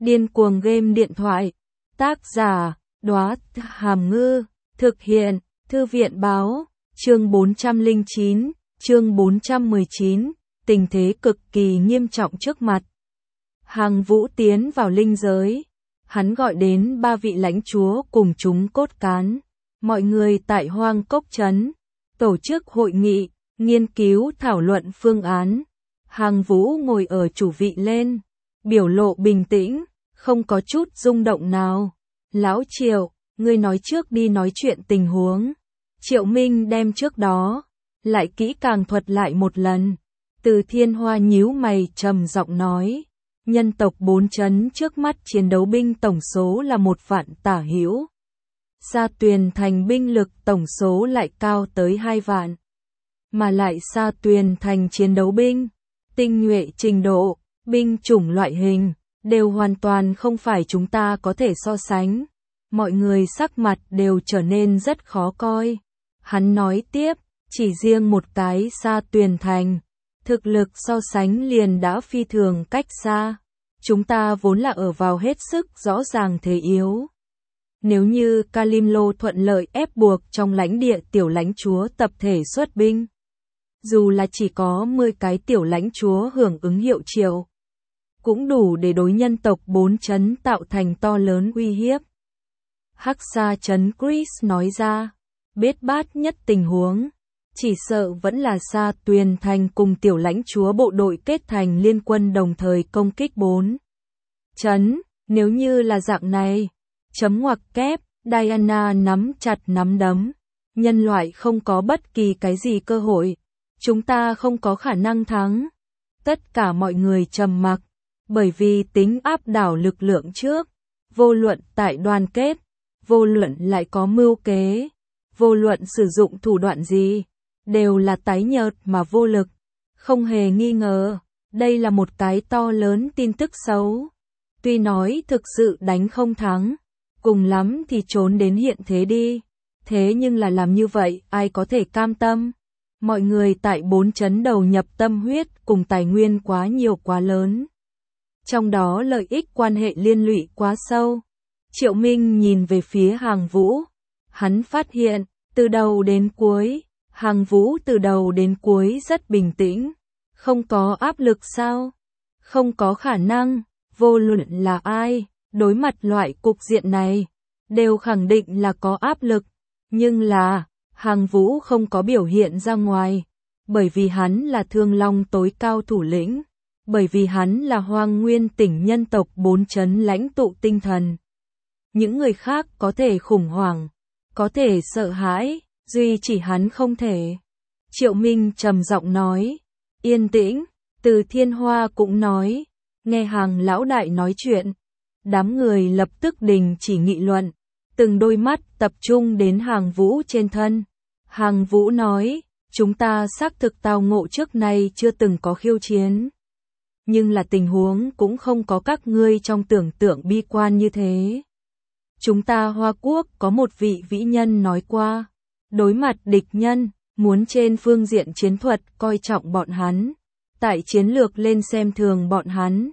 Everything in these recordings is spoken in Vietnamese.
Điên cuồng game điện thoại. Tác giả, Đóa Hàm Ngư. Thực hiện, Thư viện báo. Chương 409, chương 419, tình thế cực kỳ nghiêm trọng trước mặt. Hàng Vũ tiến vào linh giới. Hắn gọi đến 3 vị lãnh chúa cùng chúng cốt cán. Mọi người tại Hoang Cốc Trấn tổ chức hội nghị, nghiên cứu thảo luận phương án. Hàng Vũ ngồi ở chủ vị lên, biểu lộ bình tĩnh, không có chút rung động nào. Lão Triệu, ngươi nói trước đi nói chuyện tình huống. Triệu Minh đem trước đó lại kỹ càng thuật lại một lần. Từ Thiên Hoa nhíu mày trầm giọng nói, nhân tộc 4 trấn trước mắt chiến đấu binh tổng số là 1 vạn tả hữu. Sa Tuyền Thành binh lực tổng số lại cao tới 2 vạn. Mà lại Sa Tuyền Thành chiến đấu binh, tinh nhuệ trình độ, binh chủng loại hình, đều hoàn toàn không phải chúng ta có thể so sánh. Mọi người sắc mặt đều trở nên rất khó coi. Hắn nói tiếp, chỉ riêng một cái Sa Tuyền Thành, thực lực so sánh liền đã phi thường cách xa. Chúng ta vốn là ở vào hết sức rõ ràng thế yếu. Nếu như Kalimlo thuận lợi ép buộc trong lãnh địa tiểu lãnh chúa tập thể xuất binh, dù là chỉ có 10 cái tiểu lãnh chúa hưởng ứng hiệu triệu, cũng đủ để đối nhân tộc 4 trấn tạo thành to lớn uy hiếp. Hắc Sa Trấn Chris nói ra, biết bát nhất tình huống, chỉ sợ vẫn là Sa Tuyền Thành cùng tiểu lãnh chúa bộ đội kết thành liên quân đồng thời công kích 4 trấn. Nếu như là dạng này, chấm ngoặc kép, Diana nắm chặt nắm đấm. Nhân loại không có bất kỳ cái gì cơ hội. Chúng ta không có khả năng thắng. Tất cả mọi người trầm mặc, bởi vì tính áp đảo lực lượng trước. Vô luận tại đoàn kết, vô luận lại có mưu kế, vô luận sử dụng thủ đoạn gì, đều là tái nhợt mà vô lực. Không hề nghi ngờ, đây là một cái to lớn tin tức xấu. Tuy nói thực sự đánh không thắng, cùng lắm thì trốn đến hiện thế đi. Thế nhưng là làm như vậy, ai có thể cam tâm? Mọi người tại 4 trấn đầu nhập tâm huyết cùng tài nguyên quá nhiều quá lớn. Trong đó lợi ích quan hệ liên lụy quá sâu. Triệu Minh nhìn về phía Hàng Vũ. Hắn phát hiện, từ đầu đến cuối, Hàng Vũ từ đầu đến cuối rất bình tĩnh. Không có áp lực sao? Không có khả năng, vô luận là ai, đối mặt loại cục diện này, đều khẳng định là có áp lực. Nhưng là, Hàng Vũ không có biểu hiện ra ngoài, bởi vì hắn là Thương Long tối cao thủ lĩnh, bởi vì hắn là Hoang Nguyên tỉnh nhân tộc 4 trấn lãnh tụ tinh thần. Những người khác có thể khủng hoảng, có thể sợ hãi, duy chỉ hắn không thể. Triệu Minh trầm giọng nói, yên tĩnh. Từ Thiên Hoa cũng nói, nghe Hàng lão đại nói chuyện, đám người lập tức đình chỉ nghị luận, từng đôi mắt tập trung đến Hàng Vũ trên thân. Hàng Vũ nói, chúng ta xác thực tao ngộ trước nay chưa từng có khiêu chiến. Nhưng là tình huống cũng không có các ngươi trong tưởng tượng bi quan như thế. Chúng ta Hoa Quốc có một vị vĩ nhân nói qua, đối mặt địch nhân, muốn trên phương diện chiến thuật coi trọng bọn hắn, tại chiến lược lên xem thường bọn hắn.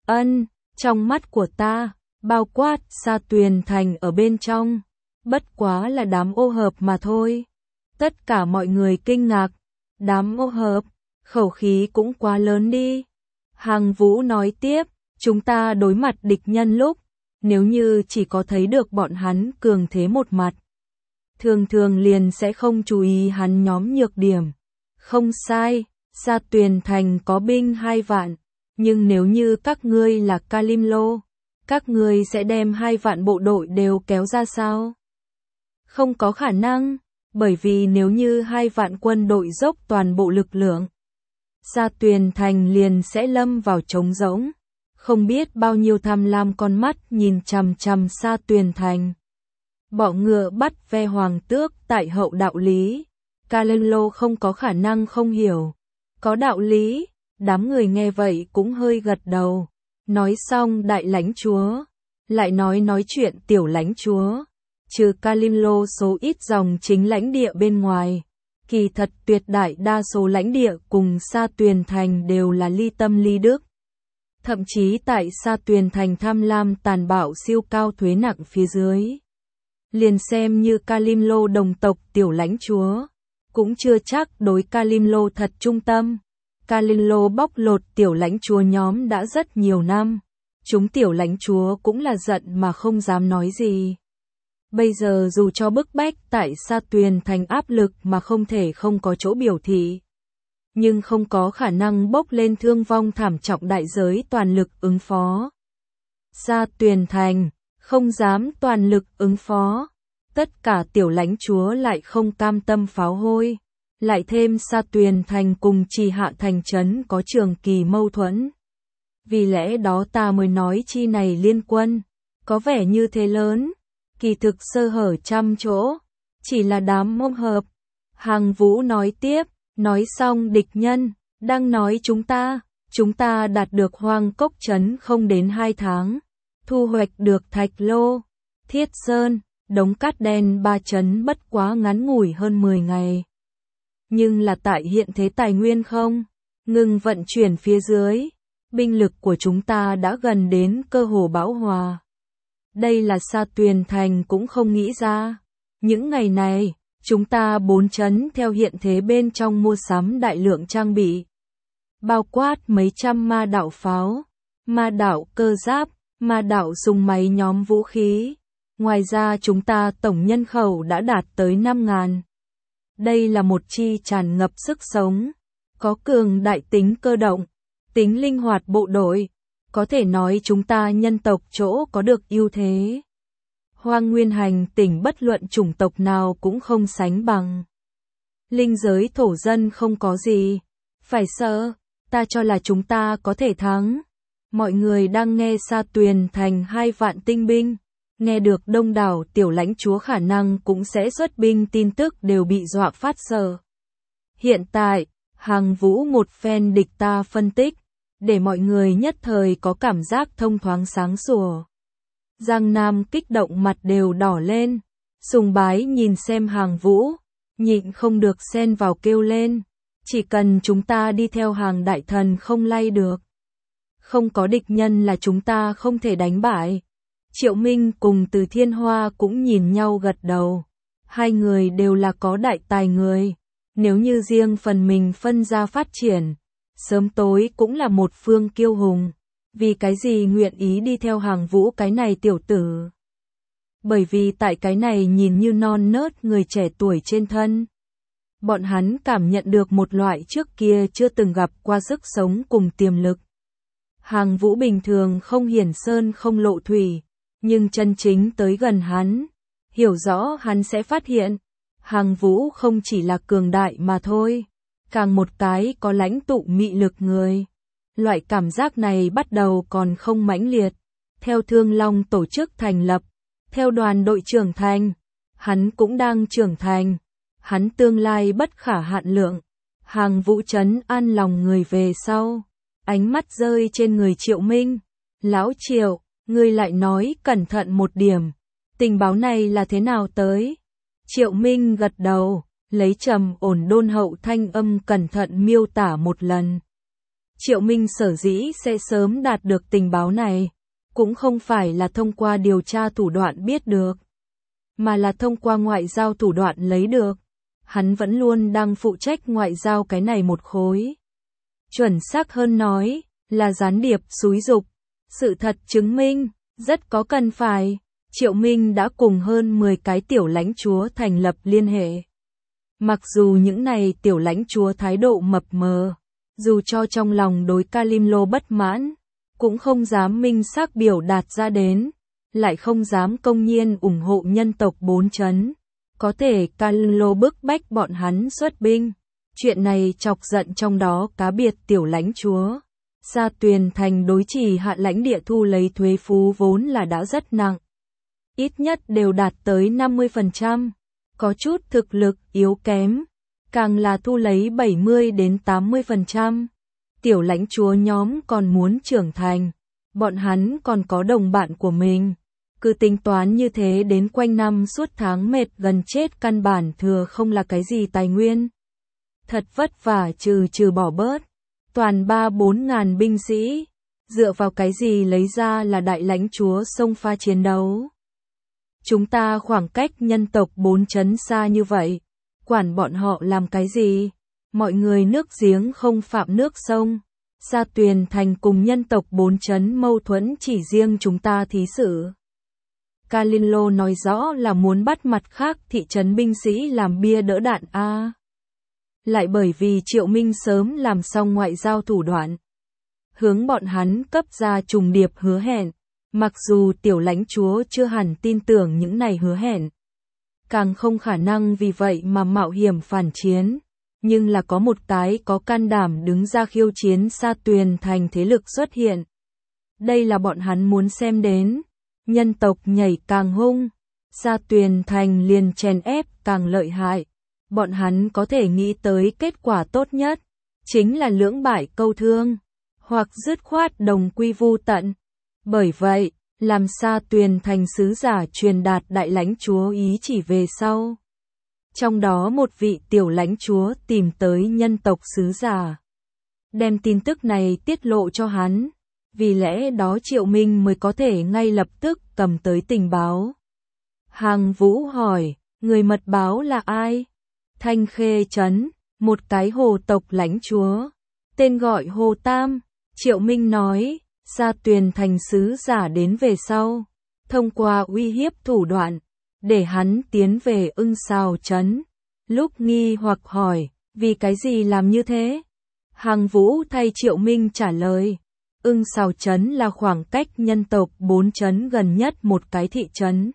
Trong mắt của ta, bao quát Sa Tuyền Thành ở bên trong, bất quá là đám ô hợp mà thôi. Tất cả mọi người kinh ngạc, đám ô hợp, khẩu khí cũng quá lớn đi. Hàng Vũ nói tiếp, chúng ta đối mặt địch nhân lúc, nếu như chỉ có thấy được bọn hắn cường thế một mặt, thường thường liền sẽ không chú ý hắn nhóm nhược điểm. Không sai, Sa Tuyền Thành có binh 2 vạn, nhưng nếu như các ngươi là Kalimlo, các ngươi sẽ đem 2 vạn bộ đội đều kéo ra sao? Không có khả năng, bởi vì nếu như 2 vạn quân đội dốc toàn bộ lực lượng, Sa Tuyền Thành liền sẽ lâm vào trống rỗng. Không biết bao nhiêu tham lam con mắt nhìn chằm chằm Sa Tuyền Thành. Bọ ngựa bắt ve hoàng tước tại hậu đạo lý. Kalimlo không có khả năng không hiểu. Có đạo lý, đám người nghe vậy cũng hơi gật đầu. Nói xong đại lãnh chúa, lại nói chuyện tiểu lãnh chúa. Trừ Kalimlo số ít dòng chính lãnh địa bên ngoài, kỳ thật tuyệt đại đa số lãnh địa cùng Sa Tuyền Thành đều là ly tâm ly đức. Thậm chí tại Sa Tuyền Thành tham lam tàn bạo siêu cao thuế nặng phía dưới. Liền xem như Kalimlo đồng tộc tiểu lãnh chúa, cũng chưa chắc đối Kalimlo thật trung tâm. Kalimlo bóc lột tiểu lãnh chúa nhóm đã rất nhiều năm, chúng tiểu lãnh chúa cũng là giận mà không dám nói gì. Bây giờ dù cho bức bách tại Sa Tuyền Thành áp lực mà không thể không có chỗ biểu thị, nhưng không có khả năng bốc lên thương vong thảm trọng đại giới toàn lực ứng phó. Sa Tuyền Thành, không dám toàn lực ứng phó. Tất cả tiểu lãnh chúa lại không cam tâm pháo hôi. Lại thêm Sa Tuyền Thành cùng Trì Hạ Thành trấn có trường kỳ mâu thuẫn. Vì lẽ đó ta mới nói chi này liên quân, có vẻ như thế lớn, kỳ thực sơ hở trăm chỗ, chỉ là đám mông hợp. Hàng Vũ nói tiếp, nói xong địch nhân, đang nói chúng ta đạt được Hoang Cốc trấn không đến 2 tháng, thu hoạch được Thạch Lô, Thiết Sơn, Đống Cát Đen 3 trấn bất quá ngắn ngủi hơn 10 ngày. Nhưng là tại hiện thế tài nguyên không ngừng vận chuyển phía dưới, binh lực của chúng ta đã gần đến cơ hồ bão hòa. Đây là Sa Tuyền Thành cũng không nghĩ ra. Những ngày này, chúng ta 4 trấn theo hiện thế bên trong mua sắm đại lượng trang bị, bao quát mấy trăm ma đạo pháo, ma đạo cơ giáp, ma đạo dùng máy nhóm vũ khí. Ngoài ra chúng ta tổng nhân khẩu đã đạt tới 5.000. Đây là một chi tràn ngập sức sống, có cường đại tính cơ động, tính linh hoạt bộ đội. Có thể nói chúng ta nhân tộc chỗ có được ưu thế. Hoang Nguyên Hành tỉnh bất luận chủng tộc nào cũng không sánh bằng. Linh giới thổ dân không có gì phải sợ, ta cho là chúng ta có thể thắng. Mọi người đang nghe Sa Tuyền Thành 2 vạn tinh binh, nghe được đông đảo tiểu lãnh chúa khả năng cũng sẽ xuất binh tin tức đều bị dọa phát sợ. Hiện tại, Hàng Vũ một phen địch ta phân tích, để mọi người nhất thời có cảm giác thông thoáng sáng sủa. Giang Nam kích động mặt đều đỏ lên, sùng bái nhìn xem Hàng Vũ, nhịn không được xen vào kêu lên, chỉ cần chúng ta đi theo Hàng đại thần không lay được. Không có địch nhân là chúng ta không thể đánh bại. Triệu Minh cùng Từ Thiên Hoa cũng nhìn nhau gật đầu. Hai người đều là có đại tài người, nếu như riêng phần mình phân ra phát triển, sớm tối cũng là một phương kiêu hùng. Vì cái gì nguyện ý đi theo Hàng Vũ cái này tiểu tử? Bởi vì tại cái này nhìn như non nớt người trẻ tuổi trên thân, bọn hắn cảm nhận được một loại trước kia chưa từng gặp qua sức sống cùng tiềm lực. Hàng Vũ bình thường không hiển sơn không lộ thủy, nhưng chân chính tới gần hắn, hiểu rõ hắn sẽ phát hiện, Hàng Vũ không chỉ là cường đại mà thôi, càng một cái có lãnh tụ mị lực người. Loại cảm giác này bắt đầu còn không mãnh liệt, theo Thương Long tổ chức thành lập, theo đoàn đội trưởng thành, hắn cũng đang trưởng thành, hắn tương lai bất khả hạn lượng. Hàng Vũ trấn an lòng người về sau, ánh mắt rơi trên người Triệu Minh. Lão Triệu, ngươi lại nói cẩn thận một điểm, tình báo này là thế nào tới? Triệu Minh gật đầu, lấy trầm ổn đôn hậu thanh âm cẩn thận miêu tả một lần. Triệu Minh sở dĩ sẽ sớm đạt được tình báo này, cũng không phải là thông qua điều tra thủ đoạn biết được, mà là thông qua ngoại giao thủ đoạn lấy được. Hắn vẫn luôn đang phụ trách ngoại giao cái này một khối. Chuẩn xác hơn nói, là gián điệp xúi giục. Sự thật chứng minh, rất có cần phải, Triệu Minh đã cùng hơn 10 cái tiểu lãnh chúa thành lập liên hệ. Mặc dù những này tiểu lãnh chúa thái độ mập mờ, dù cho trong lòng đối Kalimlo bất mãn, cũng không dám minh xác biểu đạt ra đến, lại không dám công nhiên ủng hộ nhân tộc 4 trấn. Có thể Kalimlo bức bách bọn hắn xuất binh. Chuyện này chọc giận trong đó cá biệt tiểu lãnh chúa. Sa Tuyền Thành đối Trì Hạ lãnh địa thu lấy thuế phú vốn là đã rất nặng. Ít nhất đều đạt tới 50%. Có chút thực lực yếu kém, càng là thu lấy 70 đến 80%. Tiểu lãnh chúa nhóm còn muốn trưởng thành, bọn hắn còn có đồng bạn của mình. Cứ tính toán như thế đến quanh năm suốt tháng mệt gần chết căn bản thừa không là cái gì tài nguyên. Thật vất vả trừ bỏ bớt, toàn 3-4 ngàn binh sĩ, Dựa vào cái gì lấy ra là đại lãnh chúa xông pha chiến đấu? Chúng ta khoảng cách nhân tộc 4 trấn xa như vậy, quản bọn họ làm cái gì? Mọi người nước giếng không phạm nước sông. Sa Tuyền Thành cùng nhân tộc 4 trấn mâu thuẫn chỉ riêng chúng ta thí xử. Kalilo nói rõ là muốn bắt mặt khác thị trấn binh sĩ làm bia đỡ đạn a. Lại bởi vì Triệu Minh sớm làm xong ngoại giao thủ đoạn, hướng bọn hắn cấp ra trùng điệp hứa hẹn, mặc dù tiểu lãnh chúa chưa hẳn tin tưởng những này hứa hẹn, càng không khả năng vì vậy mà mạo hiểm phản chiến, nhưng là có một cái có can đảm đứng ra khiêu chiến Sa Tuyền Thành thế lực xuất hiện. Đây là bọn hắn muốn xem đến, nhân tộc nhảy càng hung, Sa Tuyền Thành liền chèn ép càng lợi hại, bọn hắn có thể nghĩ tới kết quả tốt nhất, chính là lưỡng bại câu thương, hoặc dứt khoát đồng quy vu tận. Bởi vậy, làm Sa Tuyền Thành sứ giả truyền đạt đại lãnh chúa ý chỉ về sau. Trong đó một vị tiểu lãnh chúa tìm tới nhân tộc sứ giả, đem tin tức này tiết lộ cho hắn, vì lẽ đó Triệu Minh mới có thể ngay lập tức cầm tới tình báo. Hàng Vũ hỏi, người mật báo là ai? Thanh Khê Trấn, một cái hồ tộc lãnh chúa, tên gọi Hồ Tam. Triệu Minh nói, Sa Tuyền Thành sứ giả đến về sau, thông qua uy hiếp thủ đoạn, để hắn tiến về Ưng Sào Trấn. Lúc nghi hoặc hỏi, vì cái gì làm như thế? Hàng Vũ thay Triệu Minh trả lời, Ưng Sào Trấn là khoảng cách nhân tộc 4 trấn gần nhất một cái thị trấn.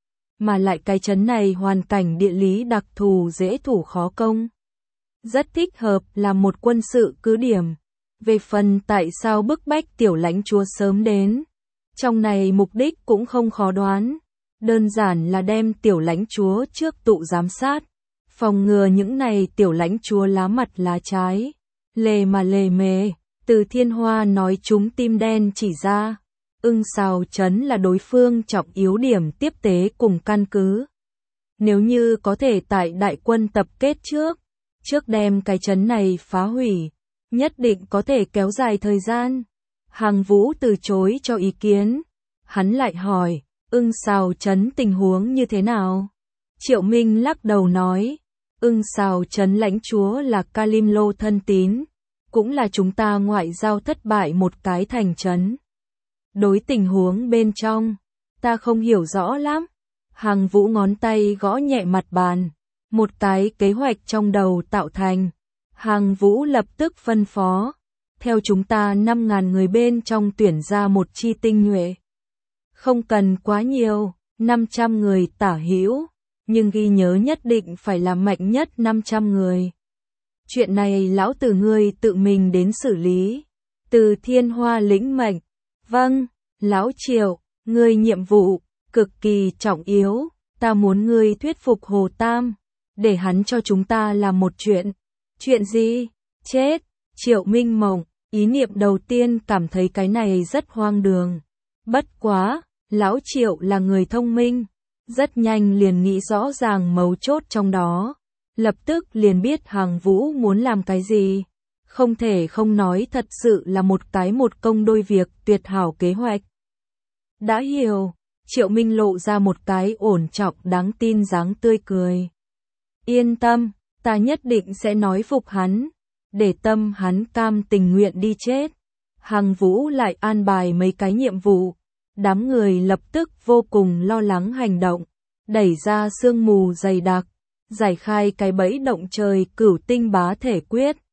Mà lại cái trấn này hoàn cảnh địa lý đặc thù dễ thủ khó công. Rất thích hợp là một quân sự cứ điểm. Về phần tại sao bức bách tiểu lãnh chúa sớm đến, trong này mục đích cũng không khó đoán. Đơn giản là đem tiểu lãnh chúa trước tụ giám sát, phòng ngừa những này tiểu lãnh chúa lá mặt lá trái, lề mà lề mề. Từ Thiên Hoa nói chúng tim đen chỉ ra, Ưng Sào Trấn là đối phương trọng yếu điểm tiếp tế cùng căn cứ. Nếu như có thể tại đại quân tập kết trước đem cái trấn này phá hủy, nhất định có thể kéo dài thời gian. Hàng Vũ từ chối cho ý kiến. Hắn lại hỏi, Ưng Sào Trấn tình huống như thế nào? Triệu Minh lắc đầu nói, Ưng Sào Trấn lãnh chúa là Kalim Lô thân tín, cũng là chúng ta ngoại giao thất bại một cái thành trấn. Đối tình huống bên trong, ta không hiểu rõ lắm. Hàng Vũ ngón tay gõ nhẹ mặt bàn, một cái kế hoạch trong đầu tạo thành. Hàng Vũ lập tức phân phó, theo chúng ta 5.000 người bên trong tuyển ra một chi tinh nhuệ. Không cần quá nhiều, 500 người tả hữu, nhưng ghi nhớ nhất định phải là mạnh nhất 500 người. Chuyện này lão tử ngươi tự mình đến xử lý. Từ Thiên Hoa lĩnh mệnh, vâng, lão Triệu, ngươi nhiệm vụ cực kỳ trọng yếu, ta muốn ngươi thuyết phục Hồ Tam, để hắn cho chúng ta làm một chuyện. Chuyện gì? Chết! Triệu Minh mộng, ý niệm đầu tiên cảm thấy cái này rất hoang đường. Bất quá, lão Triệu là người thông minh, rất nhanh liền nghĩ rõ ràng mấu chốt trong đó, lập tức liền biết Hàng Vũ muốn làm cái gì. Không thể không nói thật sự là một cái một công đôi việc tuyệt hảo kế hoạch. Đã hiểu, Triệu Minh lộ ra một cái ổn trọng đáng tin dáng tươi cười. Yên tâm, ta nhất định sẽ nói phục hắn, để tâm hắn cam tình nguyện đi chết. Hàng Vũ lại an bài mấy cái nhiệm vụ, đám người lập tức vô cùng lo lắng hành động, đẩy ra sương mù dày đặc, giải khai cái bẫy động trời cửu tinh bá thể quyết.